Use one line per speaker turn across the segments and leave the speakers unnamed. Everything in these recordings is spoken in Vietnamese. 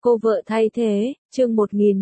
Cô vợ thay thế, chương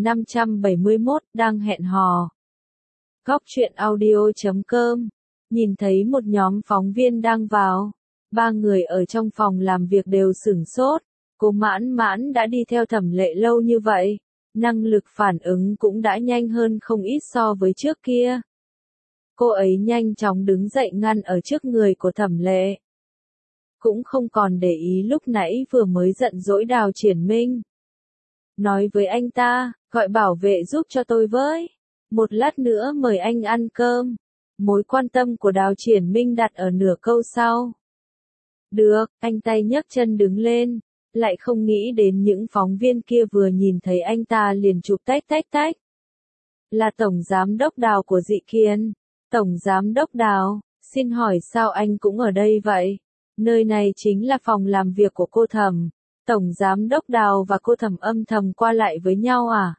1571, đang hẹn hò. Góc truyện audio.com. Nhìn thấy một nhóm phóng viên đang vào. Ba người ở trong phòng làm việc đều sửng sốt. Cô Mãn Mãn đã đi theo Thẩm Lệ lâu như vậy. Năng lực phản ứng cũng đã nhanh hơn không ít so với trước kia. Cô ấy nhanh chóng đứng dậy ngăn ở trước người của Thẩm Lệ. Cũng không còn để ý lúc nãy vừa mới giận dỗi Đào Triển Minh. Nói với anh ta, gọi bảo vệ giúp cho tôi với. Một lát nữa mời anh ăn cơm. Mối quan tâm của Đào Triển Minh đặt ở nửa câu sau. Được, anh tay nhấc chân đứng lên. Lại không nghĩ đến những phóng viên kia vừa nhìn thấy anh ta liền chụp tách. Là Tổng Giám đốc Đào của Dị Kiên. Tổng Giám đốc Đào, xin hỏi sao anh cũng ở đây vậy? Nơi này chính là phòng làm việc của cô Thẩm. Tổng Giám đốc Đào và cô Thẩm âm thầm qua lại với nhau à?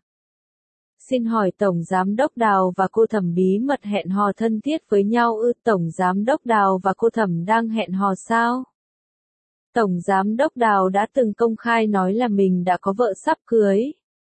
Xin hỏi Tổng Giám đốc Đào và cô Thẩm bí mật hẹn hò thân thiết với nhau ư? Tổng Giám đốc Đào và cô Thẩm đang hẹn hò sao? Tổng Giám đốc Đào đã từng công khai nói là mình đã có vợ sắp cưới.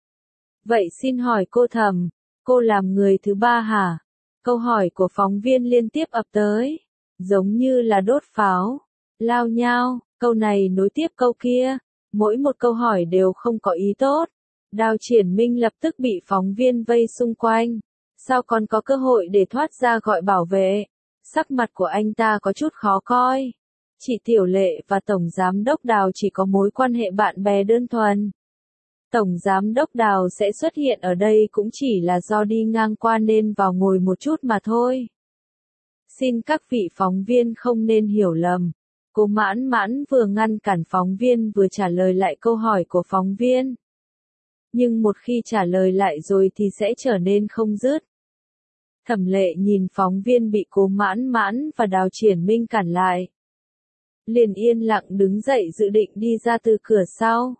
Vậy xin hỏi cô Thẩm, cô làm người thứ ba hả? Câu hỏi của phóng viên liên tiếp ập tới, giống như là đốt pháo, lao nhao, câu này nối tiếp câu kia, mỗi một câu hỏi đều không có ý tốt. Đào Triển Minh lập tức bị phóng viên vây xung quanh, sao còn có cơ hội để thoát ra gọi bảo vệ? Sắc mặt của anh ta có chút khó coi. Chị Tiểu Lệ và Tổng Giám đốc Đào chỉ có mối quan hệ bạn bè đơn thuần. Tổng Giám đốc Đào sẽ xuất hiện ở đây cũng chỉ là do đi ngang qua nên vào ngồi một chút mà thôi. Xin các vị phóng viên không nên hiểu lầm. Cô Mãn Mãn vừa ngăn cản phóng viên vừa trả lời lại câu hỏi của phóng viên. Nhưng một khi trả lời lại rồi thì sẽ trở nên không dứt. Thẩm Lệ nhìn phóng viên bị cô Mãn Mãn và Đào Triển Minh cản lại. Liền yên lặng đứng dậy dự định đi ra từ cửa sau.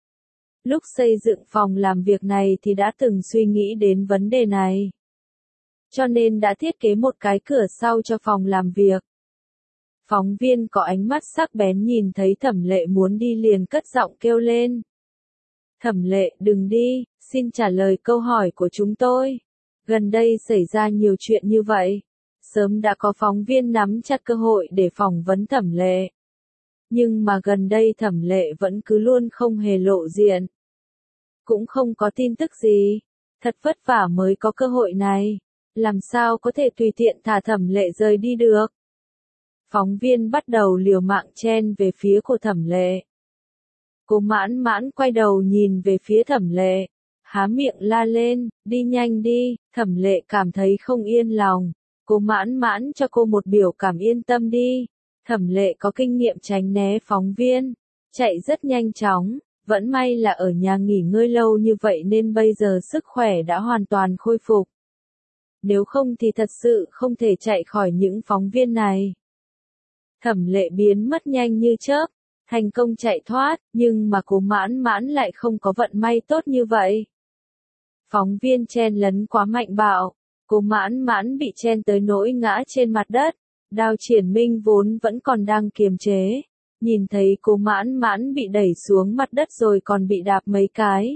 Lúc xây dựng phòng làm việc này thì đã từng suy nghĩ đến vấn đề này. Cho nên đã thiết kế một cái cửa sau cho phòng làm việc. Phóng viên có ánh mắt sắc bén nhìn thấy Thẩm Lệ muốn đi liền cất giọng kêu lên. Thẩm Lệ, đừng đi, xin trả lời câu hỏi của chúng tôi. Gần đây xảy ra nhiều chuyện như vậy. Sớm đã có phóng viên nắm chặt cơ hội để phỏng vấn Thẩm Lệ. Nhưng mà gần đây Thẩm Lệ vẫn cứ luôn không hề lộ diện. Cũng không có tin tức gì. Thật vất vả mới có cơ hội này. Làm sao có thể tùy tiện thả Thẩm Lệ rời đi được? Phóng viên bắt đầu liều mạng chen về phía của Thẩm Lệ. Cô Mãn Mãn quay đầu nhìn về phía Thẩm Lệ. Há miệng la lên, đi nhanh đi. Thẩm Lệ cảm thấy không yên lòng. Cô Mãn Mãn cho cô một biểu cảm yên tâm đi. Thẩm Lệ có kinh nghiệm tránh né phóng viên, chạy rất nhanh chóng, vẫn may là ở nhà nghỉ ngơi lâu như vậy nên bây giờ sức khỏe đã hoàn toàn khôi phục. Nếu không thì thật sự không thể chạy khỏi những phóng viên này. Thẩm Lệ biến mất nhanh như chớp, thành công chạy thoát, nhưng mà cô Mãn Mãn lại không có vận may tốt như vậy. Phóng viên chen lấn quá mạnh bạo, cô Mãn Mãn bị chen tới nỗi ngã trên mặt đất. Đào Triển Minh vốn vẫn còn đang kiềm chế, nhìn thấy cô Mãn Mãn bị đẩy xuống mặt đất rồi còn bị đạp mấy cái.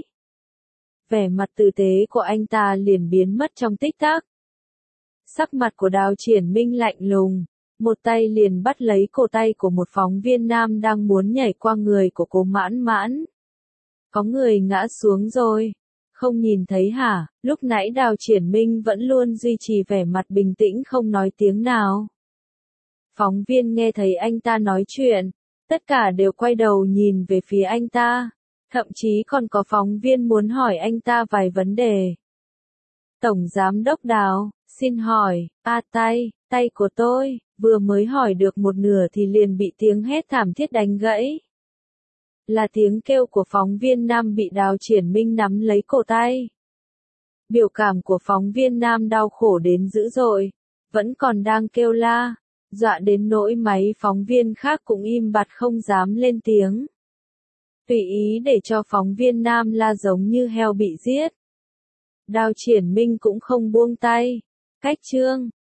Vẻ mặt tử tế của anh ta liền biến mất trong tích tắc. Sắc mặt của Đào Triển Minh lạnh lùng, một tay liền bắt lấy cổ tay của một phóng viên nam đang muốn nhảy qua người của cô Mãn Mãn. Có người ngã xuống rồi, không nhìn thấy hả? Lúc nãy Đào Triển Minh vẫn luôn duy trì vẻ mặt bình tĩnh không nói tiếng nào. Phóng viên nghe thấy anh ta nói chuyện, tất cả đều quay đầu nhìn về phía anh ta, thậm chí còn có phóng viên muốn hỏi anh ta vài vấn đề. Tổng Giám đốc Đào, xin hỏi, tay của tôi, vừa mới hỏi được một nửa thì liền bị tiếng hét thảm thiết đánh gãy. Là tiếng kêu của phóng viên nam bị Đào Triển Minh nắm lấy cổ tay. Biểu cảm của phóng viên nam đau khổ đến dữ dội, vẫn còn đang kêu la. Dọa đến nỗi máy phóng viên khác cũng im bặt không dám lên tiếng. Tùy ý để cho phóng viên nam la giống như heo bị giết. Đào Triển Minh cũng không buông tay. Cách chương